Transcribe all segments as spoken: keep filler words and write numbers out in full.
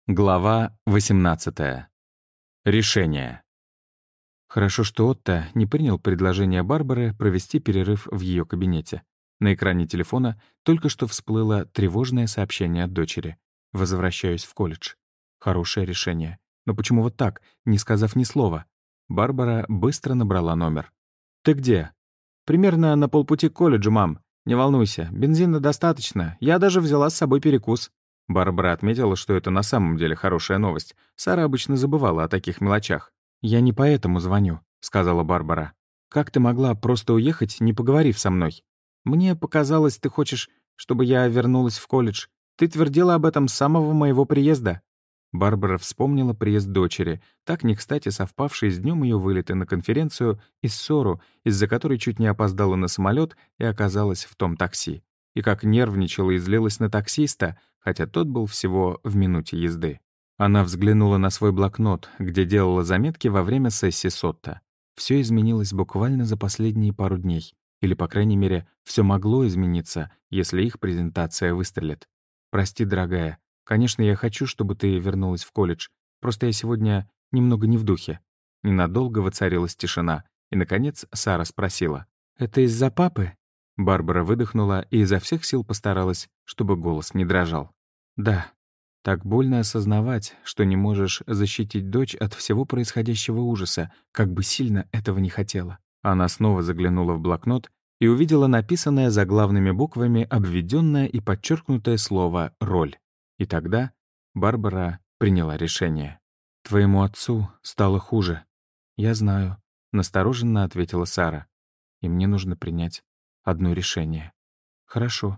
Глава восемнадцатая. Решение. Хорошо, что Отто не принял предложение Барбары провести перерыв в ее кабинете. На экране телефона только что всплыло тревожное сообщение от дочери. «Возвращаюсь в колледж». Хорошее решение. Но почему вот так, не сказав ни слова? Барбара быстро набрала номер. «Ты где?» «Примерно на полпути к колледжу, мам. Не волнуйся, бензина достаточно. Я даже взяла с собой перекус». Барбара отметила, что это на самом деле хорошая новость. Сара обычно забывала о таких мелочах. «Я не поэтому звоню», — сказала Барбара. «Как ты могла просто уехать, не поговорив со мной? Мне показалось, ты хочешь, чтобы я вернулась в колледж. Ты твердила об этом с самого моего приезда». Барбара вспомнила приезд дочери, так не кстати совпавший с днем ее вылета на конференцию и ссору, из-за которой чуть не опоздала на самолет и оказалась в том такси. И как нервничала и злилась на таксиста, хотя тот был всего в минуте езды. Она взглянула на свой блокнот, где делала заметки во время сессии Сотто. Все изменилось буквально за последние пару дней. Или, по крайней мере, все могло измениться, если их презентация выстрелит. «Прости, дорогая. Конечно, я хочу, чтобы ты вернулась в колледж. Просто я сегодня немного не в духе». Ненадолго воцарилась тишина, и, наконец, Сара спросила. «Это из-за папы?» Барбара выдохнула и изо всех сил постаралась, чтобы голос не дрожал. «Да, так больно осознавать, что не можешь защитить дочь от всего происходящего ужаса, как бы сильно этого не хотела». Она снова заглянула в блокнот и увидела написанное заглавными буквами обведенное и подчеркнутое слово «роль». И тогда Барбара приняла решение. «Твоему отцу стало хуже». «Я знаю», — настороженно ответила Сара. «И мне нужно принять одно решение». «Хорошо.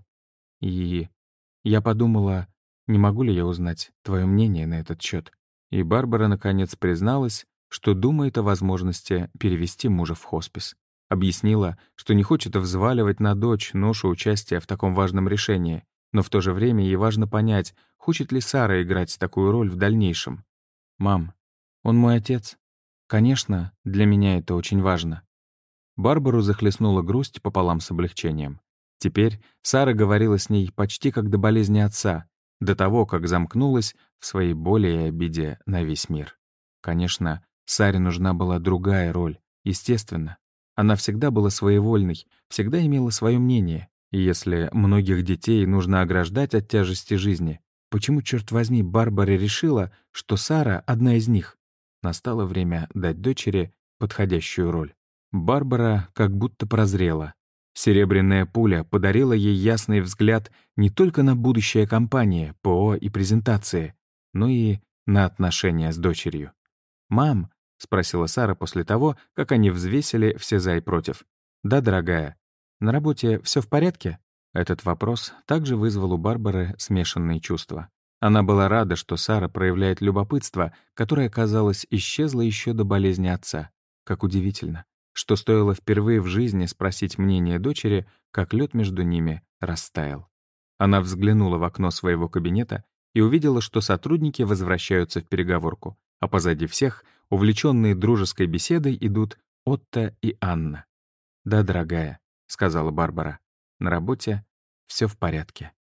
И я подумала, не могу ли я узнать твое мнение на этот счет. И Барбара наконец призналась, что думает о возможности перевести мужа в хоспис. Объяснила, что не хочет взваливать на дочь ношу участия в таком важном решении, но в то же время ей важно понять, хочет ли Сара играть такую роль в дальнейшем. «Мам, он мой отец. Конечно, для меня это очень важно». Барбару захлестнула грусть пополам с облегчением. Теперь Сара говорила с ней почти как до болезни отца, до того, как замкнулась в своей боли и обиде на весь мир. Конечно, Саре нужна была другая роль, естественно. Она всегда была своевольной, всегда имела свое мнение. И если многих детей нужно ограждать от тяжести жизни, почему, черт возьми, Барбара решила, что Сара — одна из них? Настало время дать дочери подходящую роль. Барбара как будто прозрела. Серебряная пуля подарила ей ясный взгляд не только на будущее компании, ПО и презентации, но и на отношения с дочерью. «Мам», — спросила Сара после того, как они взвесили все за и против. «Да, дорогая. На работе все в порядке?» Этот вопрос также вызвал у Барбары смешанные чувства. Она была рада, что Сара проявляет любопытство, которое, казалось, исчезло еще до болезни отца. Как удивительно, что стоило впервые в жизни спросить мнение дочери, как лед между ними растаял. Она взглянула в окно своего кабинета и увидела, что сотрудники возвращаются в переговорку, а позади всех, увлеченные дружеской беседой, идут Отто и Анна. «Да, дорогая», — сказала Барбара, — «на работе все в порядке».